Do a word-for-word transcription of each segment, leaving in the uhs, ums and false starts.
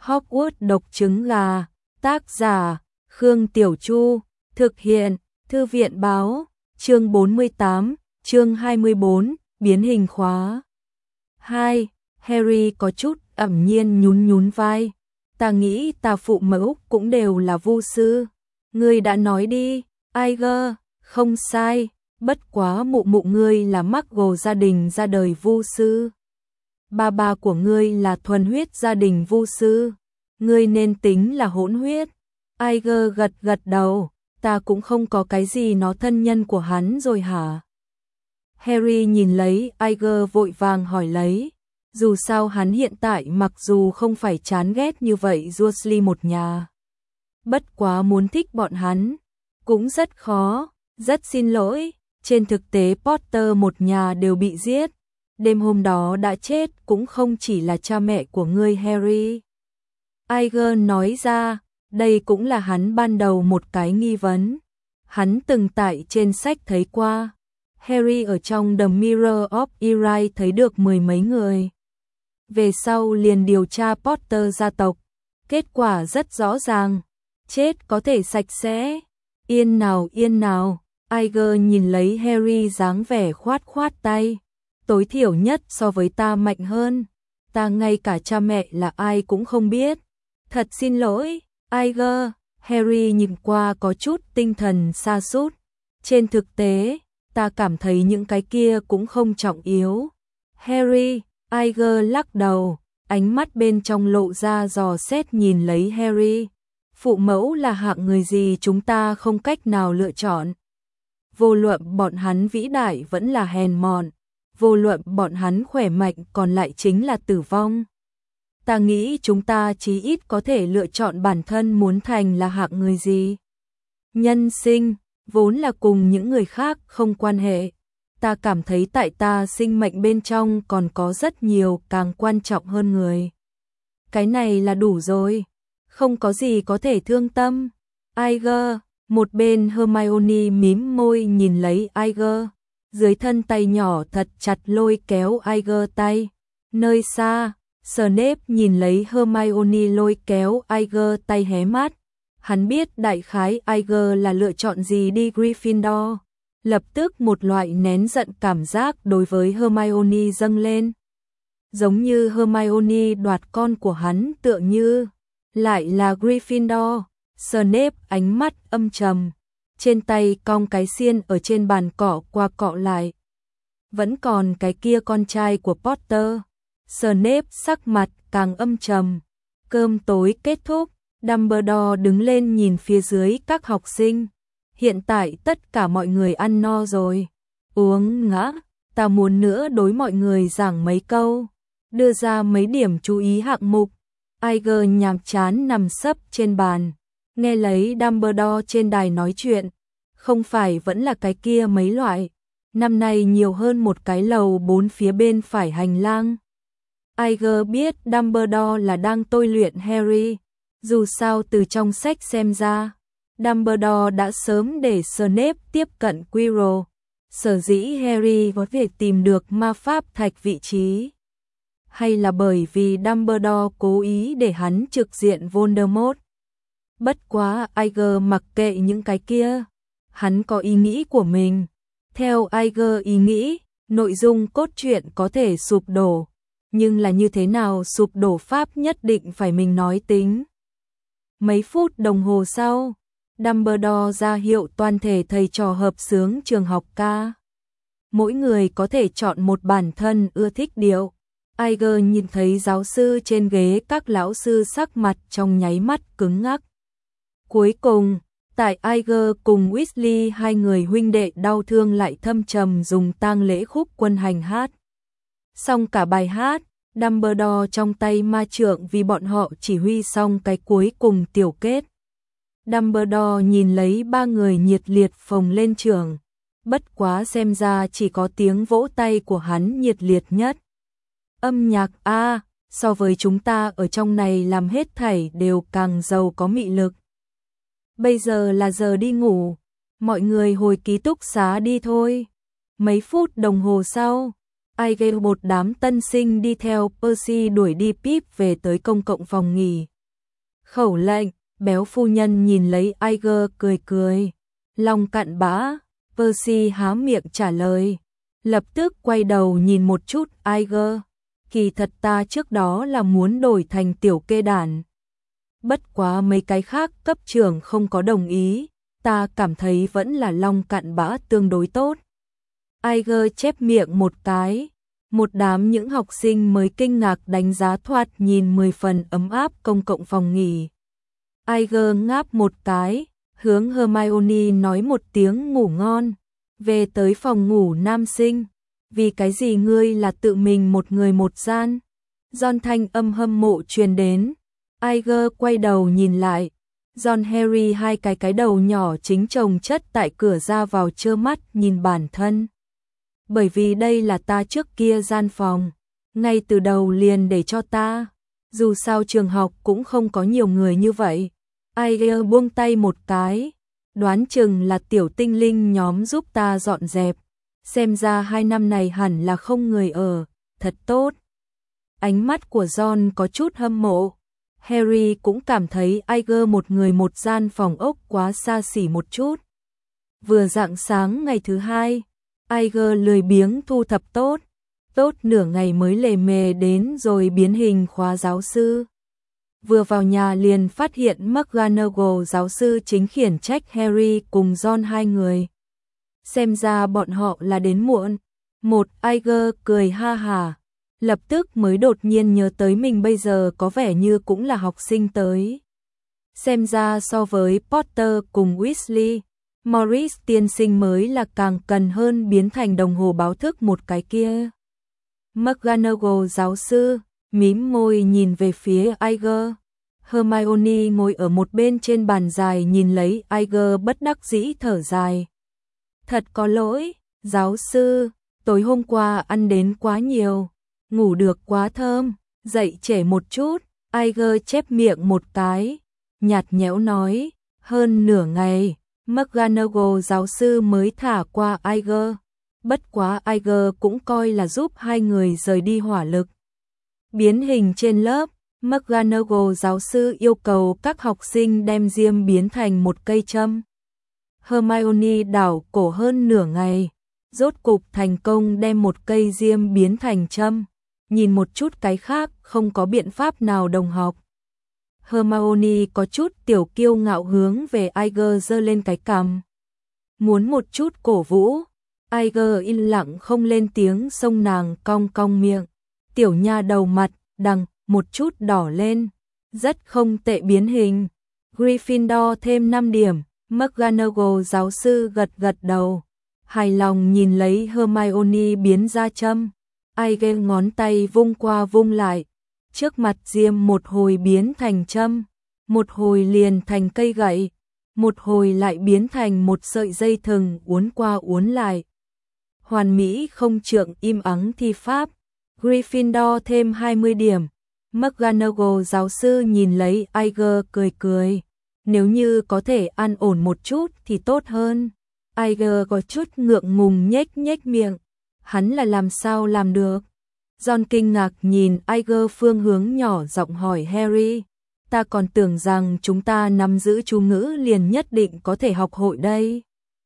Hogwarts độc trứng gà, tác giả, Khương Tiểu Chu, thực hiện, Thư viện báo, chương bốn mươi tám, chương hai mươi bốn, biến hình khóa. hai. Harry có chút ẩm nhiên nhún nhún vai. Ta nghĩ ta phụ mẫu cũng đều là vu sư. Ngươi đã nói đi, Iger, không sai, bất quá mụ mụ ngươi là Muggle gia đình ra đời vu sư. Ba ba của ngươi là thuần huyết gia đình vu sư. Ngươi nên tính là hỗn huyết. Iger gật gật đầu, ta cũng không có cái gì nó thân nhân của hắn rồi hả? Harry nhìn lấy Iger vội vàng hỏi lấy. Dù sao hắn hiện tại mặc dù không phải chán ghét như vậy Dursley một nhà. Bất quá muốn thích bọn hắn, cũng rất khó, rất xin lỗi. Trên thực tế Potter một nhà đều bị giết. Đêm hôm đó đã chết cũng không chỉ là cha mẹ của ngươi Harry. Iger nói ra, đây cũng là hắn ban đầu một cái nghi vấn. Hắn từng tại trên sách thấy qua. Harry ở trong The Mirror of Erie thấy được mười mấy người. Về sau liền điều tra Potter gia tộc. Kết quả rất rõ ràng. Chết có thể sạch sẽ. Yên nào yên nào. Iger nhìn lấy Harry dáng vẻ khoát khoát tay. Tối thiểu nhất so với ta mạnh hơn. Ta ngay cả cha mẹ là ai cũng không biết. Thật xin lỗi, Iger. Harry nhìn qua có chút tinh thần sa sút. Trên thực tế, ta cảm thấy những cái kia cũng không trọng yếu. Harry, Iger lắc đầu, ánh mắt bên trong lộ ra dò xét nhìn lấy Harry. Phụ mẫu là hạng người gì chúng ta không cách nào lựa chọn. Vô luận bọn hắn vĩ đại vẫn là hèn mọn, vô luận bọn hắn khỏe mạnh còn lại chính là tử vong. Ta nghĩ chúng ta chí ít có thể lựa chọn bản thân muốn thành là hạng người gì. Nhân sinh, vốn là cùng những người khác không quan hệ. Ta cảm thấy tại ta sinh mệnh bên trong còn có rất nhiều càng quan trọng hơn người. Cái này là đủ rồi. Không có gì có thể thương tâm. Iger, một bên Hermione mím môi nhìn lấy Iger. Dưới thân tay nhỏ thật chặt lôi kéo Iger tay. Nơi xa, Snape nhìn lấy Hermione lôi kéo Iger tay hé mắt. Hắn biết đại khái Iger là lựa chọn gì đi Gryffindor. Lập tức một loại nén giận cảm giác đối với Hermione dâng lên. Giống như Hermione đoạt con của hắn tựa như. Lại là Gryffindor. Snape ánh mắt âm trầm. Trên tay cong cái xiên ở trên bàn cọ qua cọ lại. Vẫn còn cái kia con trai của Potter. Snape sắc mặt càng âm trầm. Cơm tối kết thúc, Dumbledore đứng lên nhìn phía dưới các học sinh. Hiện tại tất cả mọi người ăn no rồi. Uống ngã, ta muốn nữa đối mọi người giảng mấy câu. Đưa ra mấy điểm chú ý hạng mục. Iger nhàm chán nằm sấp trên bàn. Nghe lấy Dumbledore trên đài nói chuyện. Không phải vẫn là cái kia mấy loại. Năm nay nhiều hơn một cái lầu bốn phía bên phải hành lang. Iger biết Dumbledore là đang tôi luyện Harry. Dù sao từ trong sách xem ra, Dumbledore đã sớm để Snape tiếp cận Quirrell. Sở dĩ Harry có thể tìm được ma pháp thạch vị trí. Hay là bởi vì Dumbledore cố ý để hắn trực diện Voldemort. Bất quá Iger mặc kệ những cái kia. Hắn có ý nghĩ của mình. Theo Iger ý nghĩ, nội dung cốt truyện có thể sụp đổ. Nhưng là như thế nào sụp đổ pháp nhất định phải mình nói tính. Mấy phút đồng hồ sau, Dumbledore ra hiệu toàn thể thầy trò hợp xướng trường học ca. Mỗi người có thể chọn một bản thân ưa thích điệu. Iger nhìn thấy giáo sư trên ghế, các lão sư sắc mặt trong nháy mắt cứng ngắc. Cuối cùng, tại Iger cùng Weasley hai người huynh đệ đau thương lại thâm trầm dùng tang lễ khúc quân hành hát. Xong cả bài hát, Dumbledore trong tay ma trượng vì bọn họ chỉ huy xong cái cuối cùng tiểu kết. Dumbledore nhìn lấy ba người nhiệt liệt phồng lên trường. Bất quá xem ra chỉ có tiếng vỗ tay của hắn nhiệt liệt nhất. Âm nhạc a, so với chúng ta ở trong này làm hết thảy đều càng giàu có mị lực. Bây giờ là giờ đi ngủ, mọi người hồi ký túc xá đi thôi. Mấy phút đồng hồ sau, Iger một đám tân sinh đi theo Percy đuổi đi Pip về tới công cộng phòng nghỉ. Khẩu lệnh, béo phu nhân nhìn lấy Iger cười cười. Lòng cặn bã, Percy há miệng trả lời. Lập tức quay đầu nhìn một chút Iger. Kỳ thật ta trước đó là muốn đổi thành tiểu kê đản. Bất quá mấy cái khác cấp trưởng không có đồng ý. Ta cảm thấy vẫn là long cặn bã tương đối tốt. Iger chép miệng một cái. Một đám những học sinh mới kinh ngạc đánh giá thoạt nhìn mười phần ấm áp công cộng phòng nghỉ. Iger ngáp một cái, hướng Hermione nói một tiếng ngủ ngon, về tới phòng ngủ nam sinh. Vì cái gì ngươi là tự mình một người một gian? Ron thanh âm hâm mộ truyền đến. Iger quay đầu nhìn lại. Ron Harry hai cái cái đầu nhỏ chính chồng chất tại cửa ra vào trơ mắt nhìn bản thân. Bởi vì đây là ta trước kia gian phòng, ngay từ đầu liền để cho ta. Dù sao trường học cũng không có nhiều người như vậy. Iger buông tay một cái, đoán chừng là tiểu tinh linh nhóm giúp ta dọn dẹp. Xem ra hai năm này hẳn là không người ở, thật tốt. Ánh mắt của Ron có chút hâm mộ. Harry cũng cảm thấy Iger một người một gian phòng ốc quá xa xỉ một chút. Vừa rạng sáng ngày thứ hai, Iger lười biếng thu thập tốt, tốt nửa ngày mới lề mề đến rồi biến hình khóa giáo sư. Vừa vào nhà liền phát hiện McGonagall giáo sư chính khiển trách Harry cùng Ron hai người. Xem ra bọn họ là đến muộn. Một Iger cười ha hà, lập tức mới đột nhiên nhớ tới mình bây giờ có vẻ như cũng là học sinh tới. Xem ra so với Potter cùng Weasley, Morris tiên sinh mới là càng cần hơn biến thành đồng hồ báo thức một cái kia. McGonagall giáo sư mím môi nhìn về phía Iger. Hermione ngồi ở một bên trên bàn dài nhìn lấy Iger bất đắc dĩ thở dài. Thật có lỗi, giáo sư, tối hôm qua ăn đến quá nhiều, ngủ được quá thơm, dậy trễ một chút. Iger chép miệng một cái, nhạt nhẽo nói, hơn nửa ngày, McGonagall giáo sư mới thả qua Iger. Bất quá Iger cũng coi là giúp hai người rời đi hỏa lực. Biến hình trên lớp, McGonagall giáo sư yêu cầu các học sinh đem diêm biến thành một cây châm. Hermione đảo cổ hơn nửa ngày, rốt cục thành công đem một cây diêm biến thành châm. Nhìn một chút cái khác không có biện pháp nào đồng học. Hermione có chút tiểu kiêu ngạo hướng về Iger giơ lên cái cằm. Muốn một chút cổ vũ. Iger im lặng không lên tiếng xông nàng cong cong miệng. Tiểu nha đầu mặt, đằng, một chút đỏ lên. Rất không tệ biến hình. Gryffindor thêm năm điểm. McGonagall giáo sư gật gật đầu. Hài lòng nhìn lấy Hermione biến ra châm. Iger ngón tay vung qua vung lại. Trước mặt diêm một hồi biến thành châm. Một hồi liền thành cây gậy. Một hồi lại biến thành một sợi dây thừng uốn qua uốn lại. Hoàn mỹ không trượng im ắng thi pháp. Gryffindor thêm hai mươi điểm. McGonagall giáo sư nhìn lấy Iger cười cười. Nếu như có thể an ổn một chút thì tốt hơn. Iger có chút ngượng ngùng nhếch nhếch miệng. Hắn là làm sao làm được? Ron kinh ngạc nhìn Iger phương hướng nhỏ giọng hỏi Harry. Ta còn tưởng rằng chúng ta nắm giữ chú ngữ liền nhất định có thể học hội đây.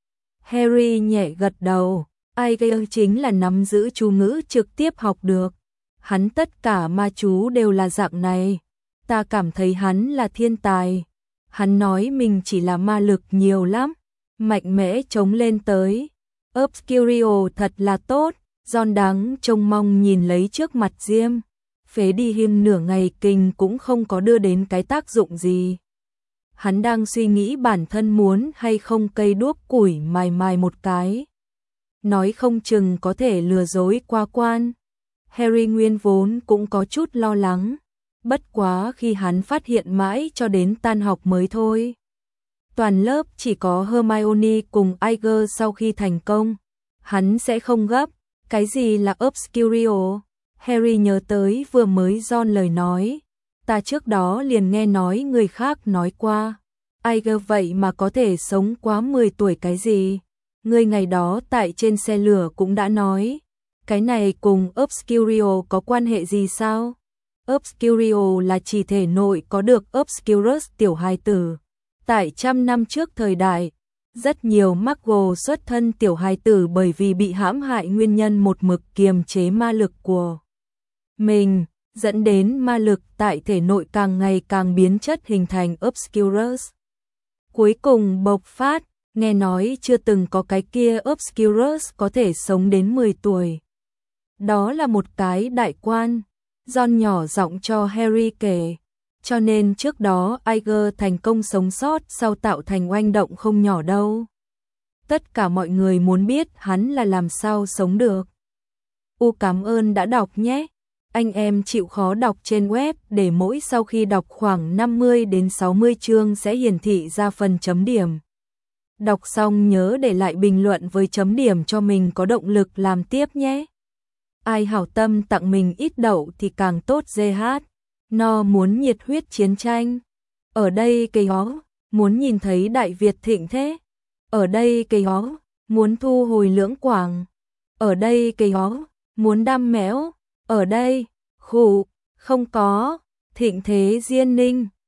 Harry nhẹ gật đầu. Iger chính là nắm giữ chú ngữ trực tiếp học được. Hắn tất cả ma chú đều là dạng này. Ta cảm thấy hắn là thiên tài. Hắn nói mình chỉ là ma lực nhiều lắm. Mạnh mẽ chống lên tới. Obscurio thật là tốt. Ron đáng trông mong nhìn lấy trước mặt diêm. Phế đi hiêm nửa ngày kinh cũng không có đưa đến cái tác dụng gì. Hắn đang suy nghĩ bản thân muốn hay không cây đuốc củi mài mài một cái. Nói không chừng có thể lừa dối qua quan. Harry nguyên vốn cũng có chút lo lắng. Bất quá khi hắn phát hiện mãi cho đến tan học mới thôi. Toàn lớp chỉ có Hermione cùng Iger sau khi thành công. Hắn sẽ không gấp. Cái gì là Obscurio? Harry nhớ tới vừa mới Ron lời nói. Ta trước đó liền nghe nói người khác nói qua. Iger vậy mà có thể sống quá mười tuổi cái gì? Người ngày đó tại trên xe lửa cũng đã nói. Cái này cùng Obscurio có quan hệ gì sao? Obscurio là chỉ thể nội có được Obscurus tiểu hài tử. Tại trăm năm trước thời đại, rất nhiều Muggle xuất thân tiểu hài tử bởi vì bị hãm hại nguyên nhân một mực kiềm chế ma lực của mình, dẫn đến ma lực tại thể nội càng ngày càng biến chất hình thành Obscurus. Cuối cùng bộc phát, nghe nói chưa từng có cái kia Obscurus có thể sống đến mười tuổi. Đó là một cái đại quan, Ron nhỏ giọng cho Harry kể. Cho nên trước đó Iger thành công sống sót sau tạo thành oanh động không nhỏ đâu. Tất cả mọi người muốn biết hắn là làm sao sống được. U cảm ơn đã đọc nhé. Anh em chịu khó đọc trên web để mỗi sau khi đọc khoảng năm mươi đến sáu mươi chương sẽ hiển thị ra phần chấm điểm. Đọc xong nhớ để lại bình luận với chấm điểm cho mình có động lực làm tiếp nhé. Ai hảo tâm tặng mình ít đậu thì càng tốt giê hát. No muốn nhiệt huyết chiến tranh. Ở đây cây hó, muốn nhìn thấy Đại Việt thịnh thế. Ở đây cây hó, muốn thu hồi lưỡng quảng. Ở đây cây hó, muốn đam méo. Ở đây, khủ, không có, thịnh thế Diên Ninh.